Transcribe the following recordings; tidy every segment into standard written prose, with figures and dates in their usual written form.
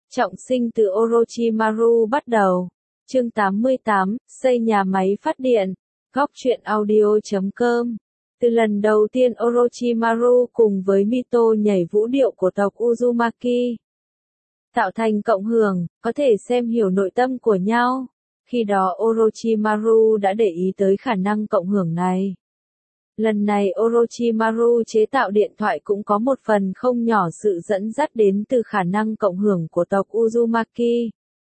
Trọng sinh từ Orochimaru bắt đầu. Chương 88, xây nhà máy phát điện. Góc truyện audio.com. Từ lần đầu tiên Orochimaru cùng với Mito nhảy vũ điệu của tộc Uzumaki, tạo thành cộng hưởng, có thể xem hiểu nội tâm của nhau. Khi đó Orochimaru đã để ý tới khả năng cộng hưởng này. Lần này Orochimaru chế tạo điện thoại cũng có một phần không nhỏ sự dẫn dắt đến từ khả năng cộng hưởng của tộc Uzumaki.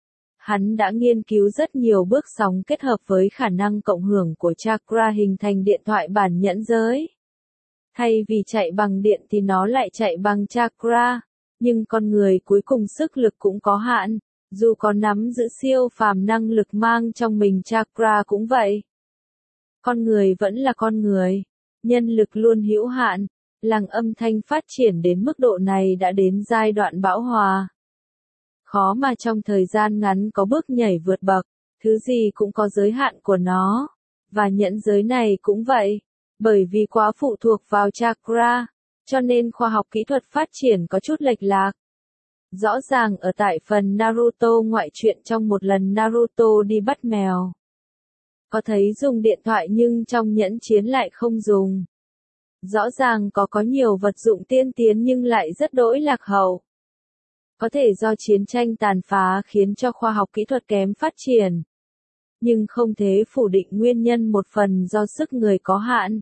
Hắn đã nghiên cứu rất nhiều bước sóng kết hợp với khả năng cộng hưởng của chakra hình thành điện thoại bản nhẫn giới. Thay vì chạy bằng điện thì nó lại chạy bằng chakra, nhưng con người cuối cùng sức lực cũng có hạn, dù có nắm giữ siêu phàm năng lực mang trong mình chakra cũng vậy. Con người vẫn là con người, nhân lực luôn hữu hạn, làng âm thanh phát triển đến mức độ này đã đến giai đoạn bão hòa. Khó mà trong thời gian ngắn có bước nhảy vượt bậc, thứ gì cũng có giới hạn của nó, và nhẫn giới này cũng vậy, bởi vì quá phụ thuộc vào chakra, cho nên khoa học kỹ thuật phát triển có chút lệch lạc. Rõ ràng ở tại phần Naruto ngoại truyện trong một lần Naruto đi bắt mèo, có thấy dùng điện thoại nhưng trong nhẫn chiến lại không dùng. Rõ ràng có nhiều vật dụng tiên tiến nhưng lại rất đỗi lạc hậu. Có thể do chiến tranh tàn phá khiến cho khoa học kỹ thuật kém phát triển. Nhưng không thể phủ định nguyên nhân một phần do sức người có hạn.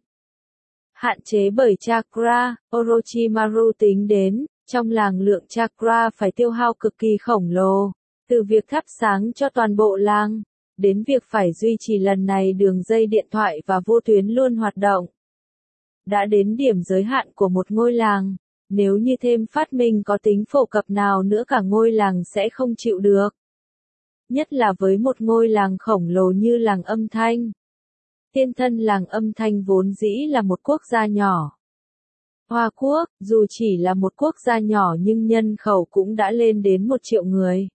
Hạn chế bởi chakra, Orochimaru tính đến, trong làng lượng chakra phải tiêu hao cực kỳ khổng lồ, từ việc thắp sáng cho toàn bộ làng, đến việc phải duy trì lần này đường dây điện thoại và vô tuyến luôn hoạt động. Đã đến điểm giới hạn của một ngôi làng, nếu như thêm phát minh có tính phổ cập nào nữa cả ngôi làng sẽ không chịu được. Nhất là với một ngôi làng khổng lồ như làng âm thanh. Tiên thân làng âm thanh vốn dĩ là một quốc gia nhỏ. Hoa Quốc, dù chỉ là một quốc gia nhỏ nhưng nhân khẩu cũng đã lên đến 1 triệu người.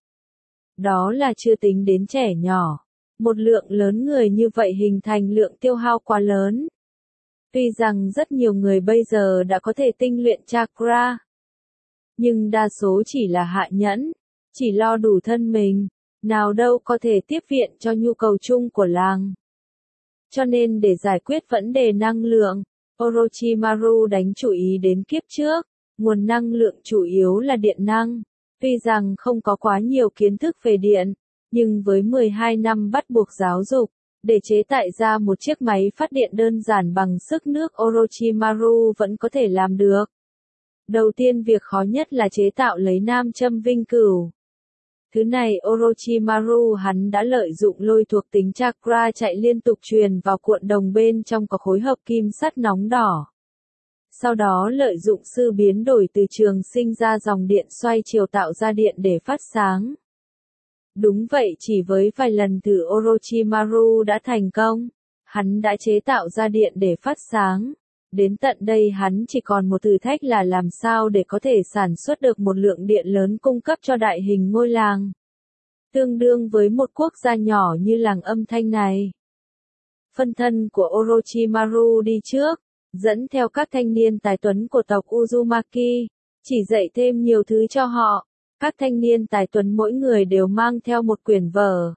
Đó là chưa tính đến trẻ nhỏ. Một lượng lớn người như vậy hình thành lượng tiêu hao quá lớn. Tuy rằng rất nhiều người bây giờ đã có thể tinh luyện chakra, nhưng đa số chỉ là hạ nhẫn, chỉ lo đủ thân mình, nào đâu có thể tiếp viện cho nhu cầu chung của làng. Cho nên để giải quyết vấn đề năng lượng, Orochimaru đánh chú ý đến kiếp trước, nguồn năng lượng chủ yếu là điện năng. Tuy rằng không có quá nhiều kiến thức về điện, nhưng với 12 năm bắt buộc giáo dục, để chế tạo ra một chiếc máy phát điện đơn giản bằng sức nước Orochimaru vẫn có thể làm được. Đầu tiên việc khó nhất là chế tạo lấy nam châm vinh cửu. Thứ này Orochimaru hắn đã lợi dụng lôi thuộc tính chakra chạy liên tục truyền vào cuộn đồng bên trong có khối hợp kim sắt nóng đỏ. Sau đó lợi dụng sự biến đổi từ trường sinh ra dòng điện xoay chiều tạo ra điện để phát sáng. Đúng vậy, chỉ với vài lần thử Orochimaru đã thành công. Hắn đã chế tạo ra điện để phát sáng. Đến tận đây hắn chỉ còn một thử thách là làm sao để có thể sản xuất được một lượng điện lớn cung cấp cho đại hình ngôi làng. Tương đương với một quốc gia nhỏ như làng âm thanh này. Phân thân của Orochimaru đi trước, dẫn theo các thanh niên tài tuấn của tộc Uzumaki, chỉ dạy thêm nhiều thứ cho họ. Các thanh niên tài tuấn mỗi người đều mang theo một quyển vở.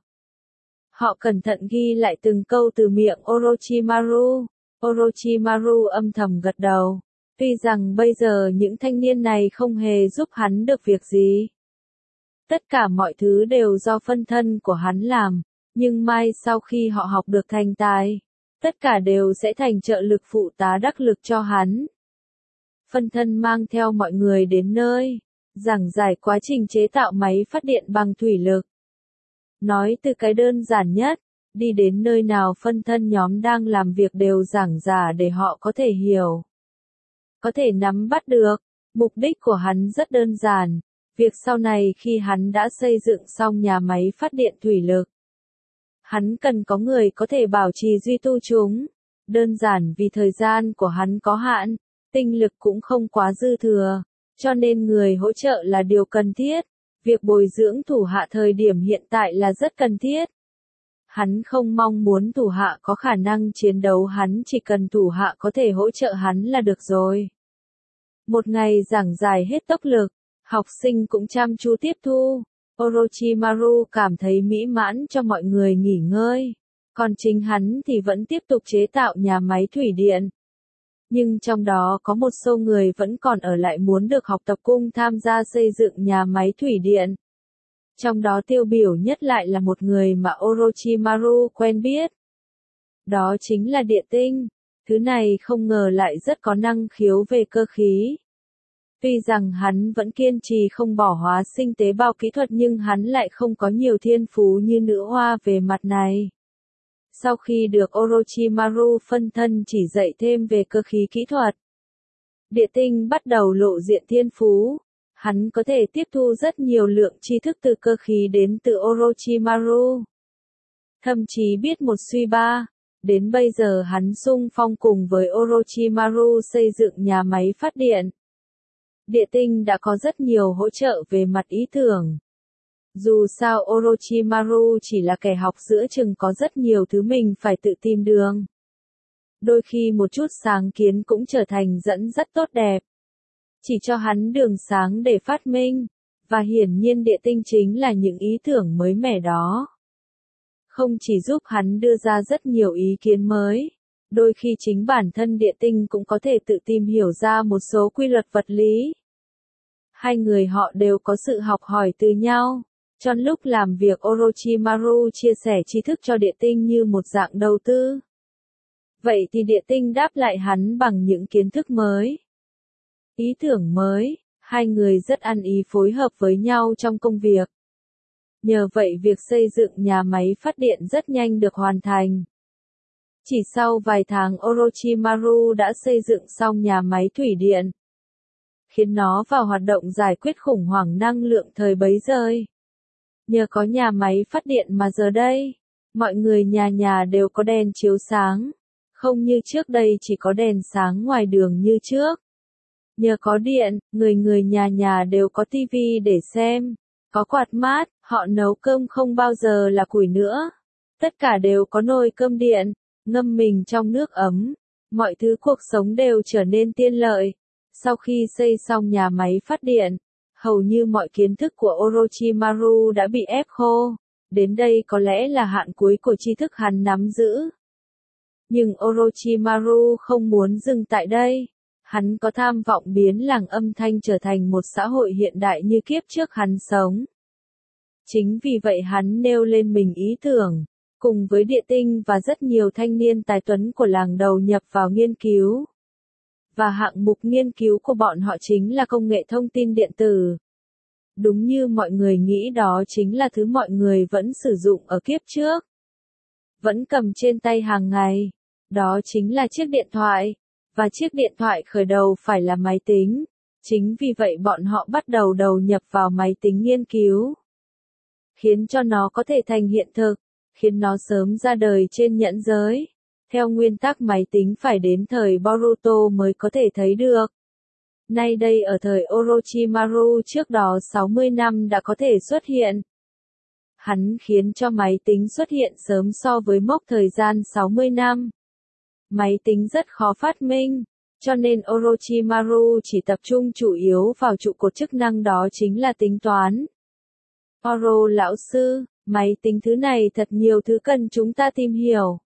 Họ cẩn thận ghi lại từng câu từ miệng Orochimaru. Orochimaru âm thầm gật đầu. Tuy rằng bây giờ những thanh niên này không hề giúp hắn được việc gì. Tất cả mọi thứ đều do phân thân của hắn làm. Nhưng mai sau khi họ học được thành tài, tất cả đều sẽ thành trợ lực phụ tá đắc lực cho hắn. Phân thân mang theo mọi người đến nơi, giảng giải quá trình chế tạo máy phát điện bằng thủy lực. Nói từ cái đơn giản nhất, đi đến nơi nào phân thân nhóm đang làm việc đều giảng giả để họ có thể hiểu. Có thể nắm bắt được, mục đích của hắn rất đơn giản, việc sau này khi hắn đã xây dựng xong nhà máy phát điện thủy lực. Hắn cần có người có thể bảo trì duy tu chúng, đơn giản vì thời gian của hắn có hạn, tinh lực cũng không quá dư thừa. Cho nên người hỗ trợ là điều cần thiết, việc bồi dưỡng thủ hạ thời điểm hiện tại là rất cần thiết. Hắn không mong muốn thủ hạ có khả năng chiến đấu, hắn chỉ cần thủ hạ có thể hỗ trợ hắn là được rồi. Một ngày giảng giải hết tốc lực, học sinh cũng chăm chú tiếp thu, Orochimaru cảm thấy mỹ mãn cho mọi người nghỉ ngơi, còn chính hắn thì vẫn tiếp tục chế tạo nhà máy thủy điện. Nhưng trong đó có một số người vẫn còn ở lại muốn được học tập cùng tham gia xây dựng nhà máy thủy điện. Trong đó tiêu biểu nhất lại là một người mà Orochimaru quen biết. Đó chính là Địa Tinh. Thứ này không ngờ lại rất có năng khiếu về cơ khí. Tuy rằng hắn vẫn kiên trì không bỏ hóa sinh tế bào kỹ thuật nhưng hắn lại không có nhiều thiên phú như nữ hoa về mặt này. Sau khi được Orochimaru phân thân chỉ dạy thêm về cơ khí kỹ thuật, Địa Tinh bắt đầu lộ diện thiên phú. Hắn có thể tiếp thu rất nhiều lượng tri thức từ cơ khí đến từ Orochimaru. Thậm chí biết một suy ba. Đến bây giờ hắn xung phong cùng với Orochimaru xây dựng nhà máy phát điện. Địa Tinh đã có rất nhiều hỗ trợ về mặt ý tưởng. Dù sao Orochimaru chỉ là kẻ học giữa chừng có rất nhiều thứ mình phải tự tìm đường. Đôi khi một chút sáng kiến cũng trở thành dẫn dắt tốt đẹp. Chỉ cho hắn đường sáng để phát minh. Và hiển nhiên Địa Tinh chính là những ý tưởng mới mẻ đó. Không chỉ giúp hắn đưa ra rất nhiều ý kiến mới, đôi khi chính bản thân Địa Tinh cũng có thể tự tìm hiểu ra một số quy luật vật lý. Hai người họ đều có sự học hỏi từ nhau. Trong lúc làm việc Orochimaru chia sẻ tri thức cho Địa Tinh như một dạng đầu tư. Vậy thì Địa Tinh đáp lại hắn bằng những kiến thức mới, ý tưởng mới, hai người rất ăn ý phối hợp với nhau trong công việc. Nhờ vậy việc xây dựng nhà máy phát điện rất nhanh được hoàn thành. Chỉ sau vài tháng Orochimaru đã xây dựng xong nhà máy thủy điện, khiến nó vào hoạt động giải quyết khủng hoảng năng lượng thời bấy giờ. Nhờ có nhà máy phát điện mà giờ đây, mọi người nhà nhà đều có đèn chiếu sáng, không như trước đây chỉ có đèn sáng ngoài đường như trước. Nhờ có điện, người nhà nhà đều có tivi để xem, có quạt mát, họ nấu cơm không bao giờ là củi nữa. Tất cả đều có nồi cơm điện, ngâm mình trong nước ấm, mọi thứ cuộc sống đều trở nên tiện lợi. Sau khi xây xong nhà máy phát điện, hầu như mọi kiến thức của Orochimaru đã bị ép khô, đến đây có lẽ là hạn cuối của tri thức hắn nắm giữ. Nhưng Orochimaru không muốn dừng tại đây. Hắn có tham vọng biến làng âm thanh trở thành một xã hội hiện đại như kiếp trước hắn sống. Chính vì vậy hắn nêu lên mình ý tưởng, cùng với Địa Tinh và rất nhiều thanh niên tài tuấn của làng đầu nhập vào nghiên cứu. Và hạng mục nghiên cứu của bọn họ chính là công nghệ thông tin điện tử. Đúng như mọi người nghĩ đó chính là thứ mọi người vẫn sử dụng ở kiếp trước. Vẫn cầm trên tay hàng ngày. Đó chính là chiếc điện thoại. Và chiếc điện thoại khởi đầu phải là máy tính. Chính vì vậy bọn họ bắt đầu đầu nhập vào máy tính nghiên cứu. Khiến cho nó có thể thành hiện thực. Khiến nó sớm ra đời trên nhẫn giới. Theo nguyên tắc máy tính phải đến thời Boruto mới có thể thấy được. Nay đây ở thời Orochimaru trước đó 60 năm đã có thể xuất hiện. Hắn khiến cho máy tính xuất hiện sớm so với mốc thời gian 60 năm. Máy tính rất khó phát minh, cho nên Orochimaru chỉ tập trung chủ yếu vào trụ cột chức năng đó chính là tính toán. Oro lão sư, máy tính thứ này thật nhiều thứ cần chúng ta tìm hiểu.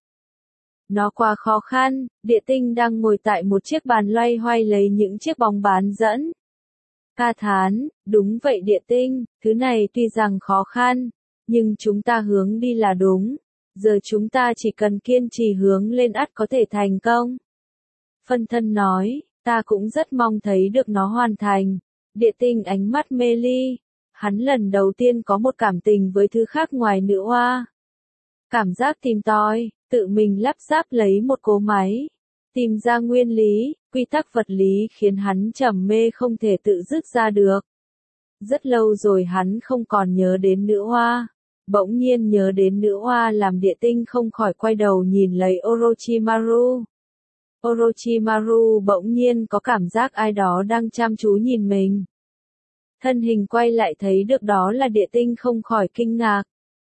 Nó quá khó khăn, Địa Tinh đang ngồi tại một chiếc bàn loay hoay lấy những chiếc bóng bán dẫn. Ca thán, đúng vậy Địa Tinh, thứ này tuy rằng khó khăn, nhưng chúng ta hướng đi là đúng. Giờ chúng ta chỉ cần kiên trì hướng lên ắt có thể thành công. Phân thân nói, ta cũng rất mong thấy được nó hoàn thành. Địa Tinh ánh mắt mê ly. Hắn lần đầu tiên có một cảm tình với thứ khác ngoài nữ hoa. Cảm giác tìm tòi, tự mình lắp ráp lấy một cỗ máy. Tìm ra nguyên lý, quy tắc vật lý khiến hắn trầm mê không thể tự dứt ra được. Rất lâu rồi hắn không còn nhớ đến nữ hoa. Bỗng nhiên nhớ đến nữ hoa làm Địa Tinh không khỏi quay đầu nhìn lấy Orochimaru. Orochimaru bỗng nhiên có cảm giác ai đó đang chăm chú nhìn mình. Thân hình quay lại thấy được đó là Địa Tinh không khỏi kinh ngạc.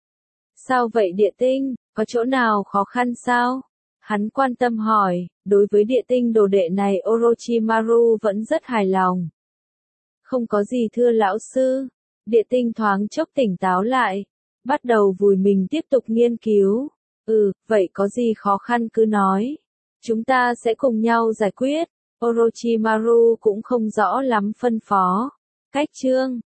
Sao vậy Địa Tinh, có chỗ nào khó khăn sao? Hắn quan tâm hỏi, đối với Địa Tinh đồ đệ này Orochimaru vẫn rất hài lòng. Không có gì thưa lão sư, Địa tinh thoáng chốc tỉnh táo lại, bắt đầu vùi mình tiếp tục nghiên cứu. Vậy có gì khó khăn cứ nói. Chúng ta sẽ cùng nhau giải quyết. Orochimaru cũng không rõ lắm phân phó. Cách chương